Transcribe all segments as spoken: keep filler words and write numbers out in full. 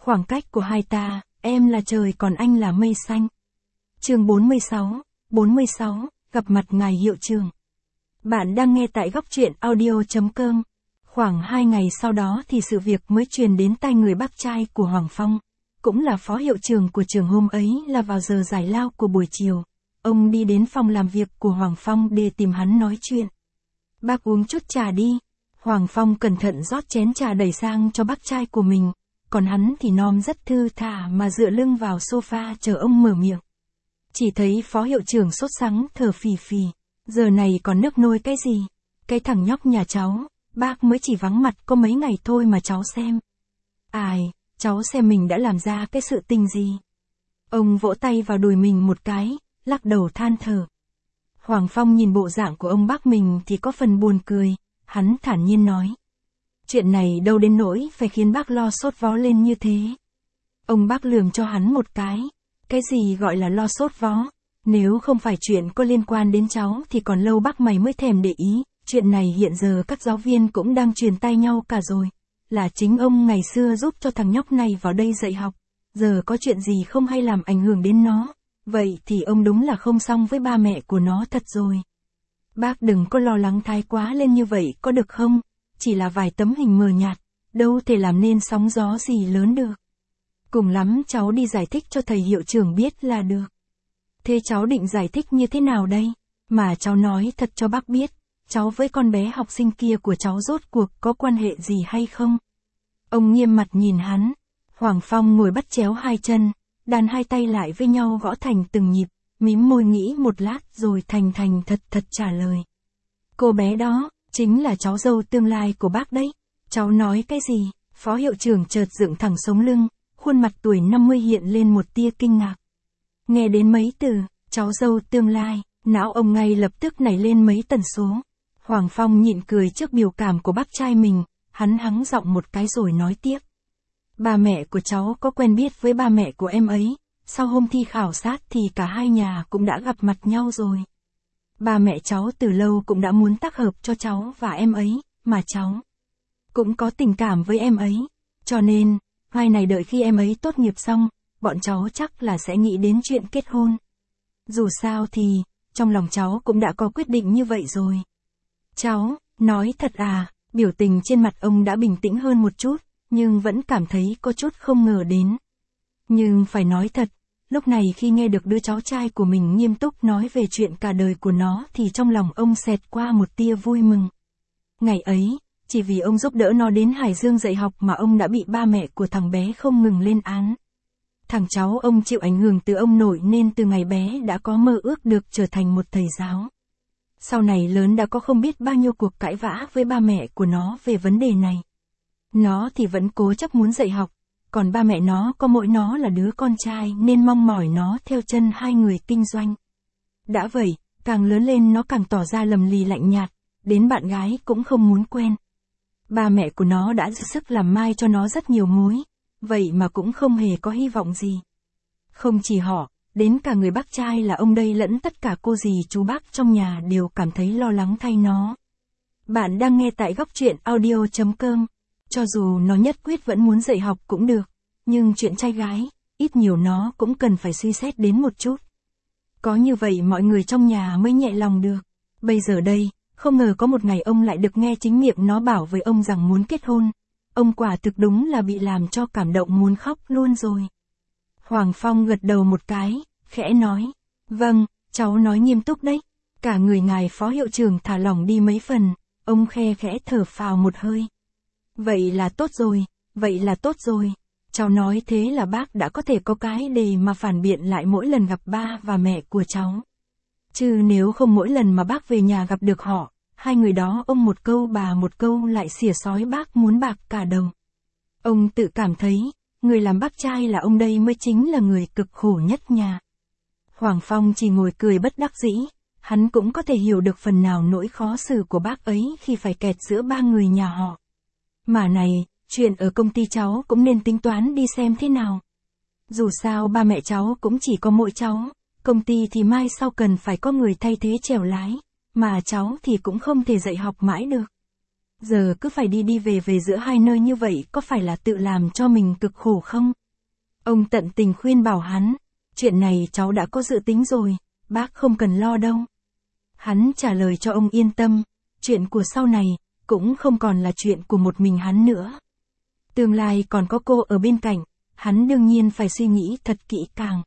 Khoảng cách của hai ta, em là trời còn anh là mây xanh. Chương bốn mươi sáu, bốn mươi sáu, gặp mặt ngài hiệu trưởng. Bạn đang nghe tại góc truyện audio chấm com. Khoảng hai ngày sau đó thì sự việc mới truyền đến tai người bác trai của Hoàng Phong, cũng là phó hiệu trưởng của trường hôm ấy là vào giờ giải lao của buổi chiều. Ông đi đến phòng làm việc của Hoàng Phong để tìm hắn nói chuyện. Bác uống chút trà đi. Hoàng Phong cẩn thận rót chén trà đẩy sang cho bác trai của mình, còn hắn thì nom rất thư thả mà dựa lưng vào sofa chờ ông mở miệng. Chỉ thấy phó hiệu trưởng sốt sắng thở phì phì, giờ này còn nước nôi cái gì, cái thằng nhóc nhà cháu, bác mới chỉ vắng mặt có mấy ngày thôi mà cháu xem. Ai, cháu xem mình đã làm ra cái sự tình gì. Ông vỗ tay vào đùi mình một cái, lắc đầu than thở. Hoàng Phong nhìn bộ dạng của ông bác mình thì có phần buồn cười, hắn thản nhiên nói. Chuyện này đâu đến nỗi phải khiến bác lo sốt vó lên như thế. Ông bác lườm cho hắn một cái. Cái gì gọi là lo sốt vó? Nếu không phải chuyện có liên quan đến cháu thì còn lâu bác mày mới thèm để ý. Chuyện này hiện giờ các giáo viên cũng đang truyền tay nhau cả rồi. Là chính ông ngày xưa giúp cho thằng nhóc này vào đây dạy học. Giờ có chuyện gì không hay làm ảnh hưởng đến nó. Vậy thì ông đúng là không xong với ba mẹ của nó thật rồi. Bác đừng có lo lắng thái quá lên như vậy có được không? Chỉ là vài tấm hình mờ nhạt, đâu thể làm nên sóng gió gì lớn được. Cùng lắm cháu đi giải thích cho thầy hiệu trưởng biết là được. Thế cháu định giải thích như thế nào đây? Mà cháu nói thật cho bác biết, cháu với con bé học sinh kia của cháu rốt cuộc có quan hệ gì hay không? Ông nghiêm mặt nhìn hắn. Hoàng Phong ngồi bắt chéo hai chân, đàn hai tay lại với nhau gõ thành từng nhịp, mím môi nghĩ một lát rồi thành thành thật thật trả lời. Cô bé đó, chính là cháu dâu tương lai của bác đấy. Cháu nói cái gì? Phó hiệu trưởng chợt dựng thẳng sống lưng, khuôn mặt tuổi năm mươi hiện lên một tia kinh ngạc. Nghe đến mấy từ, cháu dâu tương lai, não ông ngay lập tức nảy lên mấy tần số. Hoàng Phong nhịn cười trước biểu cảm của bác trai mình, hắn hắng giọng một cái rồi nói tiếp. Ba mẹ của cháu có quen biết với ba mẹ của em ấy, sau hôm thi khảo sát thì cả hai nhà cũng đã gặp mặt nhau rồi. Ba mẹ cháu từ lâu cũng đã muốn tác hợp cho cháu và em ấy, mà cháu cũng có tình cảm với em ấy, cho nên, hai này đợi khi em ấy tốt nghiệp xong, bọn cháu chắc là sẽ nghĩ đến chuyện kết hôn. Dù sao thì, trong lòng cháu cũng đã có quyết định như vậy rồi. Cháu, nói thật à, biểu tình trên mặt ông đã bình tĩnh hơn một chút, nhưng vẫn cảm thấy có chút không ngờ đến. Nhưng phải nói thật, lúc này khi nghe được đứa cháu trai của mình nghiêm túc nói về chuyện cả đời của nó thì trong lòng ông xẹt qua một tia vui mừng. Ngày ấy, chỉ vì ông giúp đỡ nó đến Hải Dương dạy học mà ông đã bị ba mẹ của thằng bé không ngừng lên án. Thằng cháu ông chịu ảnh hưởng từ ông nội nên từ ngày bé đã có mơ ước được trở thành một thầy giáo. Sau này lớn đã có không biết bao nhiêu cuộc cãi vã với ba mẹ của nó về vấn đề này. Nó thì vẫn cố chấp muốn dạy học, còn ba mẹ nó có mỗi nó là đứa con trai nên mong mỏi nó theo chân hai người kinh doanh. Đã vậy, càng lớn lên nó càng tỏ ra lầm lì lạnh nhạt, đến bạn gái cũng không muốn quen. Ba mẹ của nó đã dốc sức làm mai cho nó rất nhiều mối, vậy mà cũng không hề có hy vọng gì. Không chỉ họ, đến cả người bác trai là ông đây lẫn tất cả cô dì chú bác trong nhà đều cảm thấy lo lắng thay nó. Bạn đang nghe tại góc truyện audio chấm com. Cho dù nó nhất quyết vẫn muốn dạy học cũng được, nhưng chuyện trai gái, ít nhiều nó cũng cần phải suy xét đến một chút. Có như vậy mọi người trong nhà mới nhẹ lòng được. Bây giờ đây, không ngờ có một ngày ông lại được nghe chính miệng nó bảo với ông rằng muốn kết hôn. Ông quả thực đúng là bị làm cho cảm động muốn khóc luôn rồi. Hoàng Phong gật đầu một cái, khẽ nói. Vâng, cháu nói nghiêm túc đấy. Cả người ngài phó hiệu trưởng thả lỏng đi mấy phần, ông khe khẽ thở phào một hơi. Vậy là tốt rồi, vậy là tốt rồi. Cháu nói thế là bác đã có thể có cái để mà phản biện lại mỗi lần gặp ba và mẹ của cháu. Chứ nếu không mỗi lần mà bác về nhà gặp được họ, hai người đó ông một câu bà một câu lại xỉa xói bác muốn bạc cả đầu. Ông tự cảm thấy, người làm bác trai là ông đây mới chính là người cực khổ nhất nhà. Hoàng Phong chỉ ngồi cười bất đắc dĩ, hắn cũng có thể hiểu được phần nào nỗi khó xử của bác ấy khi phải kẹt giữa ba người nhà họ. Mà này, chuyện ở công ty cháu cũng nên tính toán đi xem thế nào. Dù sao ba mẹ cháu cũng chỉ có mỗi cháu, công ty thì mai sau cần phải có người thay thế chèo lái, mà cháu thì cũng không thể dạy học mãi được. Giờ cứ phải đi đi về về giữa hai nơi như vậy có phải là tự làm cho mình cực khổ không? Ông tận tình khuyên bảo hắn, chuyện này cháu đã có dự tính rồi, bác không cần lo đâu. Hắn trả lời cho ông yên tâm, chuyện của sau này, cũng không còn là chuyện của một mình hắn nữa. Tương lai còn có cô ở bên cạnh, hắn đương nhiên phải suy nghĩ thật kỹ càng.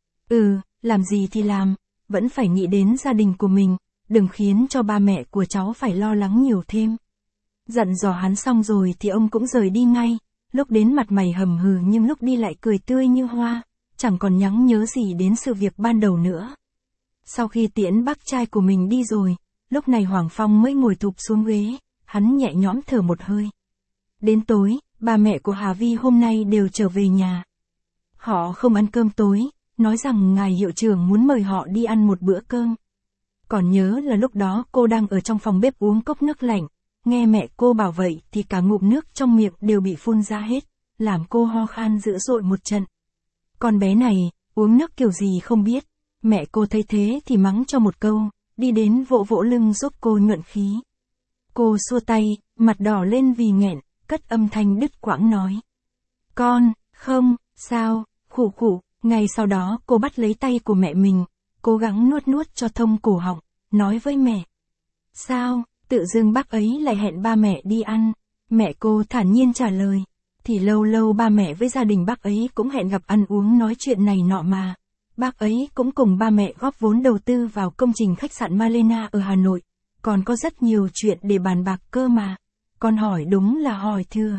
Ừ, làm gì thì làm, vẫn phải nghĩ đến gia đình của mình, đừng khiến cho ba mẹ của cháu phải lo lắng nhiều thêm. Dặn dò hắn xong rồi thì ông cũng rời đi ngay, lúc đến mặt mày hầm hừ nhưng lúc đi lại cười tươi như hoa, chẳng còn nhắn nhớ gì đến sự việc ban đầu nữa. Sau khi tiễn bác trai của mình đi rồi, lúc này Hoàng Phong mới ngồi thụp xuống ghế, hắn nhẹ nhõm thở một hơi. Đến tối, ba mẹ của Hà Vi hôm nay đều trở về nhà. Họ không ăn cơm tối, nói rằng ngài hiệu trưởng muốn mời họ đi ăn một bữa cơm. Còn nhớ là lúc đó cô đang ở trong phòng bếp uống cốc nước lạnh, nghe mẹ cô bảo vậy thì cả ngụm nước trong miệng đều bị phun ra hết, làm cô ho khan dữ dội một trận. Con bé này, uống nước kiểu gì không biết, mẹ cô thấy thế thì mắng cho một câu, đi đến vỗ vỗ lưng giúp cô nhuận khí. Cô xua tay, mặt đỏ lên vì nghẹn, cất âm thanh đứt quãng nói. Con, không, sao, khủ khủ, ngay sau đó cô bắt lấy tay của mẹ mình, cố gắng nuốt nuốt cho thông cổ họng, nói với mẹ. Sao, tự dưng bác ấy lại hẹn ba mẹ đi ăn, mẹ cô thản nhiên trả lời. Thì lâu lâu ba mẹ với gia đình bác ấy cũng hẹn gặp ăn uống nói chuyện này nọ mà. Bác ấy cũng cùng ba mẹ góp vốn đầu tư vào công trình khách sạn Malena ở Hà Nội. Còn có rất nhiều chuyện để bàn bạc cơ mà. Con hỏi đúng là hỏi thưa.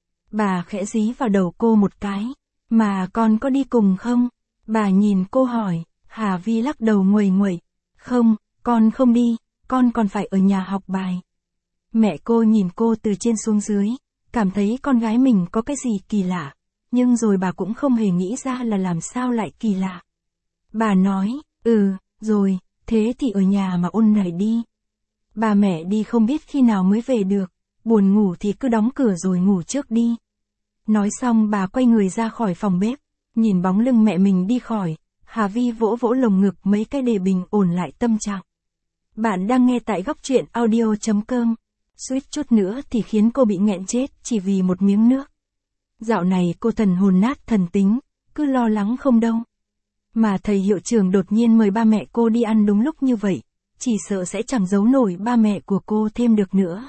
Bà khẽ dí vào đầu cô một cái. Mà con có đi cùng không? Bà nhìn cô hỏi. Hà Vi lắc đầu nguầy nguẩy. Không, con không đi. Con còn phải ở nhà học bài. Mẹ cô nhìn cô từ trên xuống dưới. Cảm thấy con gái mình có cái gì kỳ lạ. Nhưng rồi bà cũng không hề nghĩ ra là làm sao lại kỳ lạ. Bà nói, ừ, rồi, thế thì ở nhà mà ôn này đi. Bà mẹ đi không biết khi nào mới về được, buồn ngủ thì cứ đóng cửa rồi ngủ trước đi. Nói xong bà quay người ra khỏi phòng bếp, nhìn bóng lưng mẹ mình đi khỏi, Hà Vi vỗ vỗ lồng ngực mấy cái để bình ổn lại tâm trạng. Bạn đang nghe tại góc truyện audio chấm com. Suýt chút nữa thì khiến cô bị nghẹn chết chỉ vì một miếng nước. Dạo này cô thần hồn nát thần tính, cứ lo lắng không đâu. Mà thầy hiệu trưởng đột nhiên mời ba mẹ cô đi ăn đúng lúc như vậy, chỉ sợ sẽ chẳng giấu nổi ba mẹ của cô thêm được nữa.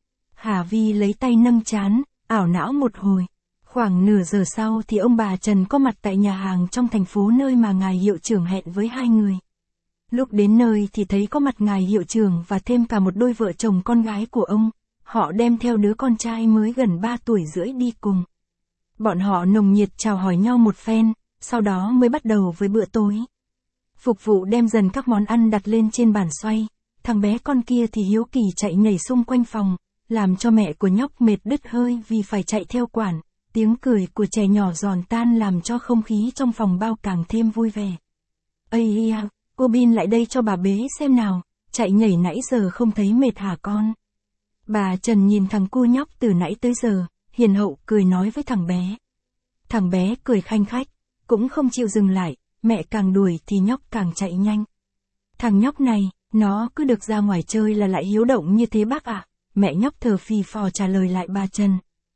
Hà Vi lấy tay nâng trán, ảo não một hồi. Khoảng nửa giờ sau thì ông bà Trần có mặt tại nhà hàng trong thành phố nơi mà ngài hiệu trưởng hẹn với hai người. Lúc đến nơi thì thấy có mặt ngài hiệu trưởng và thêm cả một đôi vợ chồng con gái của ông, họ đem theo đứa con trai mới gần ba tuổi rưỡi đi cùng. Bọn họ nồng nhiệt chào hỏi nhau một phen, sau đó mới bắt đầu với bữa tối. Phục vụ đem dần các món ăn đặt lên trên bàn xoay, thằng bé con kia thì hiếu kỳ chạy nhảy xung quanh phòng, làm cho mẹ của nhóc mệt đứt hơi vì phải chạy theo quản, tiếng cười của trẻ nhỏ giòn tan làm cho không khí trong phòng bao càng thêm vui vẻ. Ây à, cô Bin lại đây cho bà bế xem nào, chạy nhảy nãy giờ không thấy mệt hả con? Bà Trần nhìn thằng cu nhóc từ nãy tới giờ, hiền hậu cười nói với thằng bé. Thằng bé cười khanh khách, cũng không chịu dừng lại, mẹ càng đuổi thì nhóc càng chạy nhanh. Thằng nhóc này, nó cứ được ra ngoài chơi là lại hiếu động như thế bác ạ, mẹ nhóc thở phì phò trả lời lại bà Trần.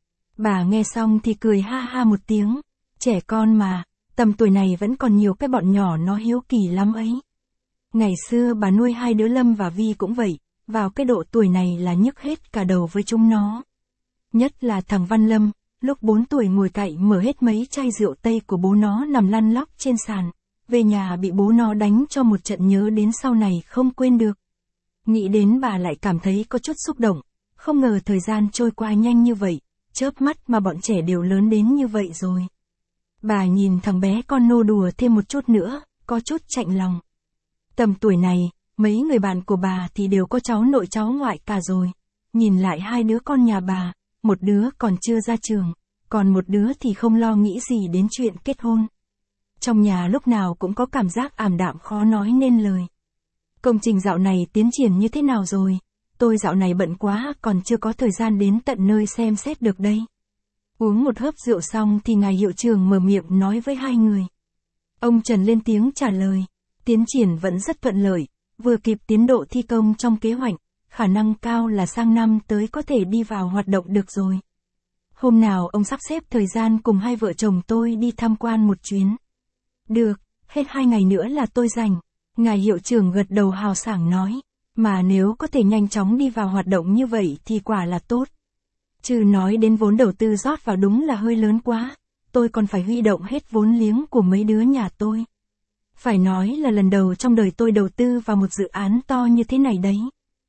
Bà nghe xong thì cười ha ha một tiếng, trẻ con mà, tầm tuổi này vẫn còn nhiều cái bọn nhỏ nó hiếu kỳ lắm ấy. Ngày xưa bà nuôi hai đứa Lâm và Vi cũng vậy, vào cái độ tuổi này là nhức hết cả đầu với chúng nó. Nhất là thằng Văn Lâm, lúc bốn tuổi ngồi cậy mở hết mấy chai rượu Tây của bố nó nằm lăn lóc trên sàn, về nhà bị bố nó đánh cho một trận nhớ đến sau này không quên được. Nghĩ đến bà lại cảm thấy có chút xúc động, không ngờ thời gian trôi qua nhanh như vậy, chớp mắt mà bọn trẻ đều lớn đến như vậy rồi. Bà nhìn thằng bé con nô đùa thêm một chút nữa, có chút chạnh lòng. Tầm tuổi này, mấy người bạn của bà thì đều có cháu nội cháu ngoại cả rồi. Nhìn lại hai đứa con nhà bà, một đứa còn chưa ra trường, còn một đứa thì không lo nghĩ gì đến chuyện kết hôn. Trong nhà lúc nào cũng có cảm giác ảm đạm khó nói nên lời. Công trình dạo này tiến triển như thế nào rồi? Tôi dạo này bận quá còn chưa có thời gian đến tận nơi xem xét được đây. Uống một hớp rượu xong thì ngài hiệu trưởng mở miệng nói với hai người. Ông Trần lên tiếng trả lời. Tiến triển vẫn rất thuận lợi, vừa kịp tiến độ thi công trong kế hoạch, khả năng cao là sang năm tới có thể đi vào hoạt động được rồi. Hôm nào ông sắp xếp thời gian cùng hai vợ chồng tôi đi tham quan một chuyến. Được, hết hai ngày nữa là tôi rảnh. Ngài hiệu trưởng gật đầu hào sảng nói, mà nếu có thể nhanh chóng đi vào hoạt động như vậy thì quả là tốt. Chứ nói đến vốn đầu tư rót vào đúng là hơi lớn quá, tôi còn phải huy động hết vốn liếng của mấy đứa nhà tôi. Phải nói là lần đầu trong đời tôi đầu tư vào một dự án to như thế này đấy.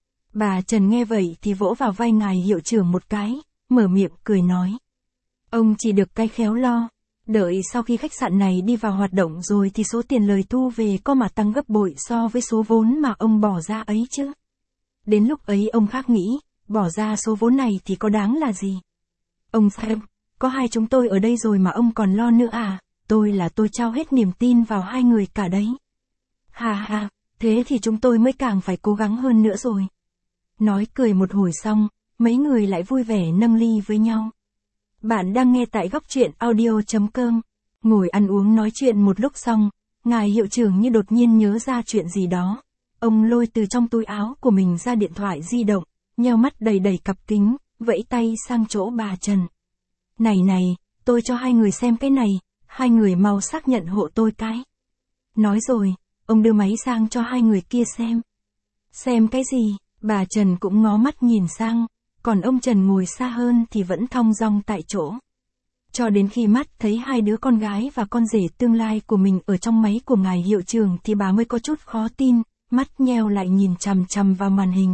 Bà Trần nghe vậy thì vỗ vào vai ngài hiệu trưởng một cái, mở miệng cười nói. Ông chỉ được cái khéo lo, đợi sau khi khách sạn này đi vào hoạt động rồi thì số tiền lời thu về có mà tăng gấp bội so với số vốn mà ông bỏ ra ấy chứ. Đến lúc ấy ông khác nghĩ, bỏ ra số vốn này thì có đáng là gì? Ông xem, có hai chúng tôi ở đây rồi mà ông còn lo nữa à, tôi là tôi trao hết niềm tin vào hai người cả đấy. Hà hà, thế thì chúng tôi mới càng phải cố gắng hơn nữa rồi. Nói cười một hồi xong, mấy người lại vui vẻ nâng ly với nhau. Bạn đang nghe tại góc truyện audio chấm com. Ngồi ăn uống nói chuyện một lúc xong, ngài hiệu trưởng như đột nhiên nhớ ra chuyện gì đó. Ông lôi từ trong túi áo của mình ra điện thoại di động, nheo mắt đầy đầy cặp kính, vẫy tay sang chỗ bà Trần. Này này, tôi cho hai người xem cái này, hai người mau xác nhận hộ tôi cái. Nói rồi, ông đưa máy sang cho hai người kia xem. Xem cái gì? Bà Trần cũng ngó mắt nhìn sang, còn ông Trần ngồi xa hơn thì vẫn thong dong tại chỗ. Cho đến khi mắt thấy hai đứa con gái và con rể tương lai của mình ở trong máy của ngài hiệu trưởng thì bà mới có chút khó tin, mắt nheo lại nhìn chằm chằm vào màn hình.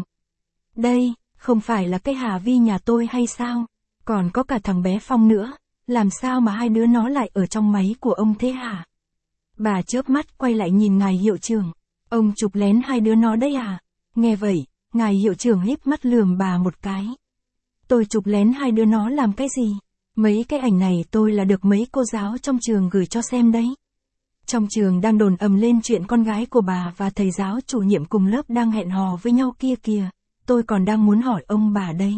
Đây, không phải là cái Hà Vi nhà tôi hay sao? Còn có cả thằng bé Phong nữa, làm sao mà hai đứa nó lại ở trong máy của ông thế hả? Bà chớp mắt quay lại nhìn ngài hiệu trưởng, ông chụp lén hai đứa nó đấy à? Nghe vậy, ngài hiệu trưởng híp mắt lườm bà một cái. Tôi chụp lén hai đứa nó làm cái gì? Mấy cái ảnh này tôi là được mấy cô giáo trong trường gửi cho xem đấy. Trong trường đang đồn ầm lên chuyện con gái của bà và thầy giáo chủ nhiệm cùng lớp đang hẹn hò với nhau kia kìa. Tôi còn đang muốn hỏi ông bà đây.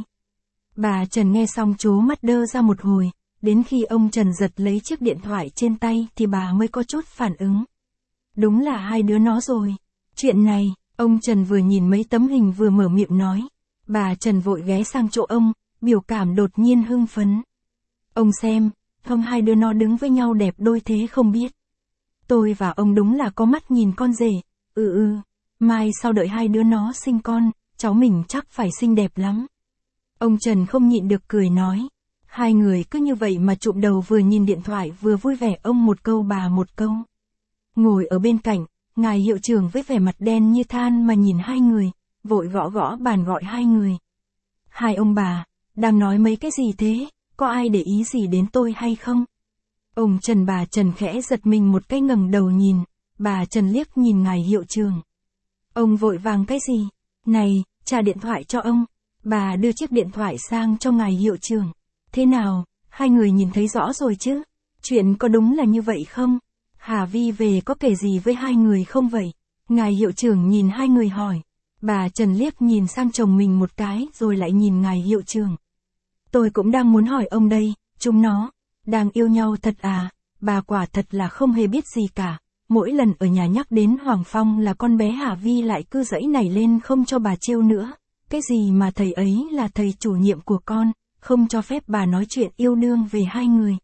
Bà Trần nghe xong trố mắt đơ ra một hồi, đến khi ông Trần giật lấy chiếc điện thoại trên tay thì bà mới có chút phản ứng. Đúng là hai đứa nó rồi. Chuyện này, ông Trần vừa nhìn mấy tấm hình vừa mở miệng nói. Bà Trần vội ghé sang chỗ ông, biểu cảm đột nhiên hưng phấn. Ông xem, không hai đứa nó đứng với nhau đẹp đôi thế không biết. Tôi và ông đúng là có mắt nhìn con rể, ừ ừ, mai sau đợi hai đứa nó sinh con, cháu mình chắc phải xinh đẹp lắm. Ông Trần không nhịn được cười nói. Hai người cứ như vậy mà chụm đầu vừa nhìn điện thoại vừa vui vẻ ông một câu bà một câu. Ngồi ở bên cạnh, ngài hiệu trưởng với vẻ mặt đen như than mà nhìn hai người, vội gõ gõ bàn gọi hai người. Hai ông bà, đang nói mấy cái gì thế, có ai để ý gì đến tôi hay không? Ông Trần bà Trần khẽ giật mình một cái ngẩng đầu nhìn, bà Trần liếc nhìn ngài hiệu trưởng. Ông vội vàng cái gì? Này, trả điện thoại cho ông. Bà đưa chiếc điện thoại sang cho ngài hiệu trưởng. Thế nào, hai người nhìn thấy rõ rồi chứ? Chuyện có đúng là như vậy không? Hà Vi về có kể gì với hai người không vậy? Ngài hiệu trưởng nhìn hai người hỏi. Bà Trần liếc nhìn sang chồng mình một cái rồi lại nhìn ngài hiệu trưởng. Tôi cũng đang muốn hỏi ông đây, chúng nó, đang yêu nhau thật à? Bà quả thật là không hề biết gì cả. Mỗi lần ở nhà nhắc đến Hoàng Phong là con bé Hà Vi lại cứ dẫy nảy lên không cho bà trêu nữa. Cái gì mà thầy ấy là thầy chủ nhiệm của con, không cho phép bà nói chuyện yêu đương về hai người.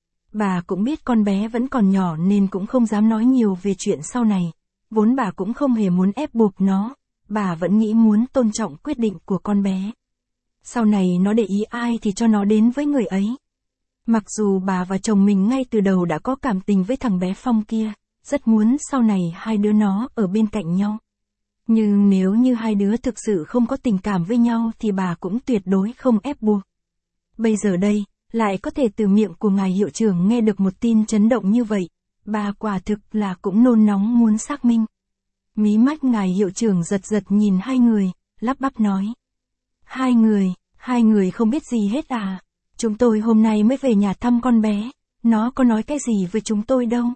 Bà cũng biết con bé vẫn còn nhỏ nên cũng không dám nói nhiều về chuyện sau này. Vốn bà cũng không hề muốn ép buộc nó, bà vẫn nghĩ muốn tôn trọng quyết định của con bé. Sau này nó để ý ai thì cho nó đến với người ấy. Mặc dù bà và chồng mình ngay từ đầu đã có cảm tình với thằng bé Phong kia, rất muốn sau này hai đứa nó ở bên cạnh nhau. Nhưng nếu như hai đứa thực sự không có tình cảm với nhau thì bà cũng tuyệt đối không ép buộc. Bây giờ đây, lại có thể từ miệng của ngài hiệu trưởng nghe được một tin chấn động như vậy, bà quả thực là cũng nôn nóng muốn xác minh. Mí mắt ngài hiệu trưởng giật giật nhìn hai người, lắp bắp nói. Hai người, hai người không biết gì hết à? Chúng tôi hôm nay mới về nhà thăm con bé, nó có nói cái gì với chúng tôi đâu.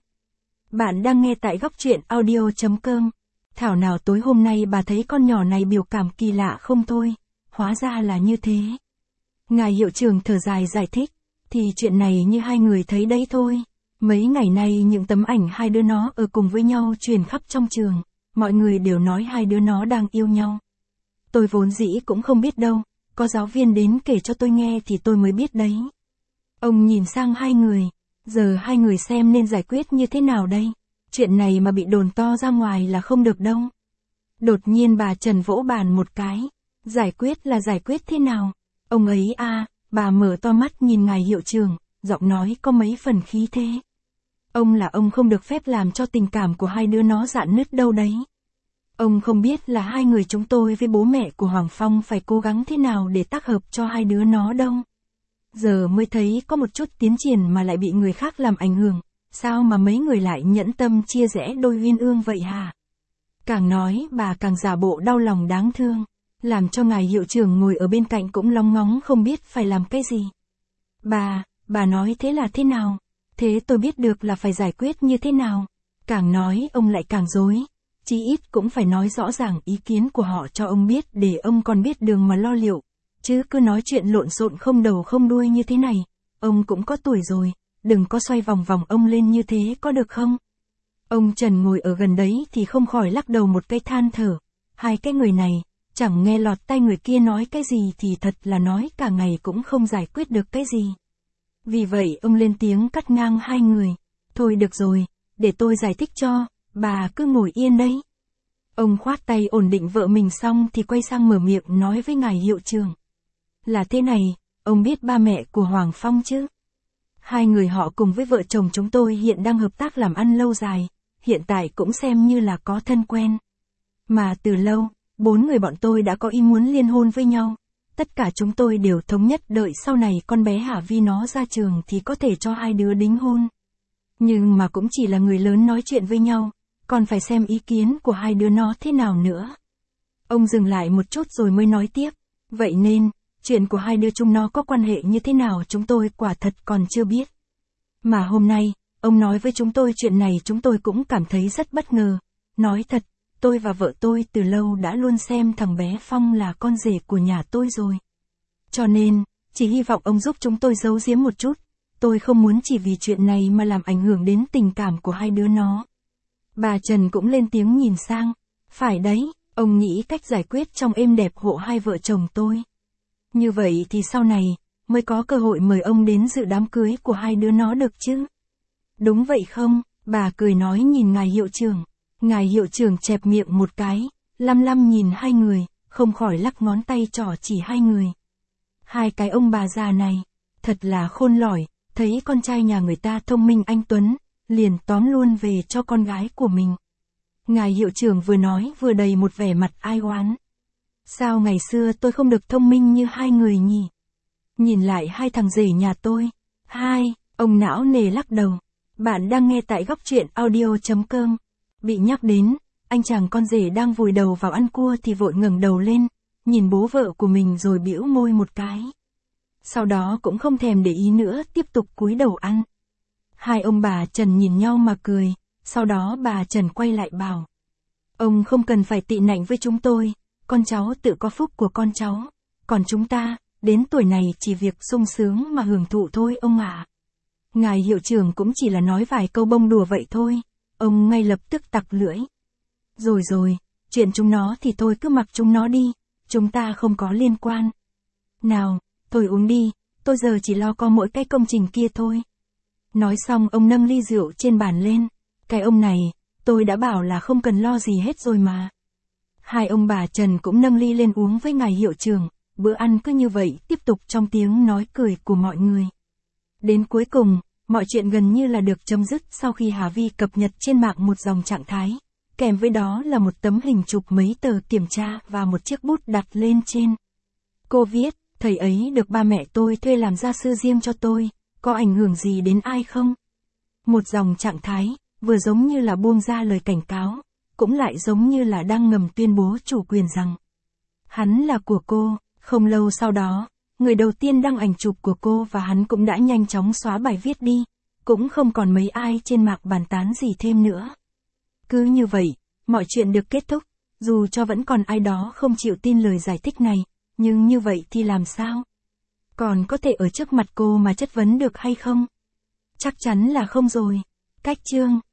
Bạn đang nghe tại góc truyện audio chấm com. Thảo nào tối hôm nay bà thấy con nhỏ này biểu cảm kỳ lạ không thôi, hóa ra là như thế. Ngài hiệu trưởng thở dài giải thích, thì chuyện này như hai người thấy đấy thôi. Mấy ngày nay những tấm ảnh hai đứa nó ở cùng với nhau truyền khắp trong trường, mọi người đều nói hai đứa nó đang yêu nhau. Tôi vốn dĩ cũng không biết đâu, có giáo viên đến kể cho tôi nghe thì tôi mới biết đấy. Ông nhìn sang hai người, giờ hai người xem nên giải quyết như thế nào đây? Chuyện này mà bị đồn to ra ngoài là không được đâu. Đột nhiên bà Trần vỗ bàn một cái. Giải quyết là giải quyết thế nào? Ông ấy à, bà mở to mắt nhìn ngài hiệu trưởng, giọng nói có mấy phần khí thế. Ông là ông không được phép làm cho tình cảm của hai đứa nó rạn nứt đâu đấy. Ông không biết là hai người chúng tôi với bố mẹ của Hoàng Phong phải cố gắng thế nào để tác hợp cho hai đứa nó đâu. Giờ mới thấy có một chút tiến triển mà lại bị người khác làm ảnh hưởng, sao mà mấy người lại nhẫn tâm chia rẽ đôi uyên ương vậy hả? Càng nói bà càng giả bộ đau lòng đáng thương, làm cho ngài hiệu trưởng ngồi ở bên cạnh cũng lóng ngóng không biết phải làm cái gì. Bà, bà nói thế là thế nào? Thế tôi biết được là phải giải quyết như thế nào? Càng nói ông lại càng dối, chí ít cũng phải nói rõ ràng ý kiến của họ cho ông biết để ông còn biết đường mà lo liệu. Chứ cứ nói chuyện lộn xộn không đầu không đuôi như thế này, ông cũng có tuổi rồi, đừng có xoay vòng vòng ông lên như thế có được không? Ông Trần ngồi ở gần đấy thì không khỏi lắc đầu một cái than thở, hai cái người này, chẳng nghe lọt tai người kia nói cái gì thì thật là nói cả ngày cũng không giải quyết được cái gì. Vì vậy ông lên tiếng cắt ngang hai người, thôi được rồi, để tôi giải thích cho, bà cứ ngồi yên đấy. Ông khoát tay ổn định vợ mình xong thì quay sang mở miệng nói với ngài hiệu trưởng. Là thế này, ông biết ba mẹ của Hoàng Phong chứ? Hai người họ cùng với vợ chồng chúng tôi hiện đang hợp tác làm ăn lâu dài, hiện tại cũng xem như là có thân quen. Mà từ lâu, bốn người bọn tôi đã có ý muốn liên hôn với nhau. Tất cả chúng tôi đều thống nhất đợi sau này con bé Hà Vi nó ra trường thì có thể cho hai đứa đính hôn. Nhưng mà cũng chỉ là người lớn nói chuyện với nhau, còn phải xem ý kiến của hai đứa nó thế nào nữa. Ông dừng lại một chút rồi mới nói tiếp, vậy nên, chuyện của hai đứa chúng nó có quan hệ như thế nào chúng tôi quả thật còn chưa biết. Mà hôm nay, ông nói với chúng tôi chuyện này chúng tôi cũng cảm thấy rất bất ngờ. Nói thật, tôi và vợ tôi từ lâu đã luôn xem thằng bé Phong là con rể của nhà tôi rồi. Cho nên, chỉ hy vọng ông giúp chúng tôi giấu giếm một chút. Tôi không muốn chỉ vì chuyện này mà làm ảnh hưởng đến tình cảm của hai đứa nó. Bà Trần cũng lên tiếng nhìn sang. Phải đấy, ông nghĩ cách giải quyết trong êm đẹp hộ hai vợ chồng tôi. Như vậy thì sau này, mới có cơ hội mời ông đến dự đám cưới của hai đứa nó được chứ. Đúng vậy không? Bà cười nói nhìn ngài hiệu trưởng. Ngài hiệu trưởng chẹp miệng một cái, lăm lăm nhìn hai người, không khỏi lắc ngón tay trỏ chỉ hai người. Hai cái ông bà già này, thật là khôn lỏi, thấy con trai nhà người ta thông minh anh tuấn, liền tóm luôn về cho con gái của mình. Ngài hiệu trưởng vừa nói vừa đầy một vẻ mặt ai oán. Sao ngày xưa tôi không được thông minh như hai người nhỉ? Nhìn lại hai thằng rể nhà tôi. Hai, ông não nề lắc đầu. Bạn đang nghe tại góc truyện audio chấm com. Bị nhắc đến, anh chàng con rể đang vùi đầu vào ăn cua thì vội ngẩng đầu lên, nhìn bố vợ của mình rồi bĩu môi một cái. Sau đó cũng không thèm để ý nữa, tiếp tục cúi đầu ăn. Hai ông bà Trần nhìn nhau mà cười, sau đó bà Trần quay lại bảo. Ông không cần phải tị nạnh với chúng tôi, con cháu tự có phúc của con cháu, còn chúng ta, đến tuổi này chỉ việc sung sướng mà hưởng thụ thôi ông ạ. Ngài hiệu trưởng cũng chỉ là nói vài câu bông đùa vậy thôi, ông ngay lập tức tặc lưỡi. Rồi rồi, chuyện chúng nó thì thôi cứ mặc chúng nó đi, chúng ta không có liên quan. Nào, thôi uống đi, tôi giờ chỉ lo có mỗi cái công trình kia thôi. Nói xong ông nâng ly rượu trên bàn lên, cái ông này, tôi đã bảo là không cần lo gì hết rồi mà. Hai ông bà Trần cũng nâng ly lên uống với ngài hiệu trưởng, bữa ăn cứ như vậy tiếp tục trong tiếng nói cười của mọi người. Đến cuối cùng, mọi chuyện gần như là được chấm dứt sau khi Hà Vi cập nhật trên mạng một dòng trạng thái, kèm với đó là một tấm hình chụp mấy tờ kiểm tra và một chiếc bút đặt lên trên. Cô viết, thầy ấy được ba mẹ tôi thuê làm gia sư riêng cho tôi, có ảnh hưởng gì đến ai không? Một dòng trạng thái, vừa giống như là buông ra lời cảnh cáo, cũng lại giống như là đang ngầm tuyên bố chủ quyền rằng hắn là của cô. Không lâu sau đó, người đầu tiên đăng ảnh chụp của cô và hắn cũng đã nhanh chóng xóa bài viết đi, cũng không còn mấy ai trên mạng bàn tán gì thêm nữa. Cứ như vậy, mọi chuyện được kết thúc, dù cho vẫn còn ai đó không chịu tin lời giải thích này, nhưng như vậy thì làm sao? Còn có thể ở trước mặt cô mà chất vấn được hay không? Chắc chắn là không rồi. Cách chương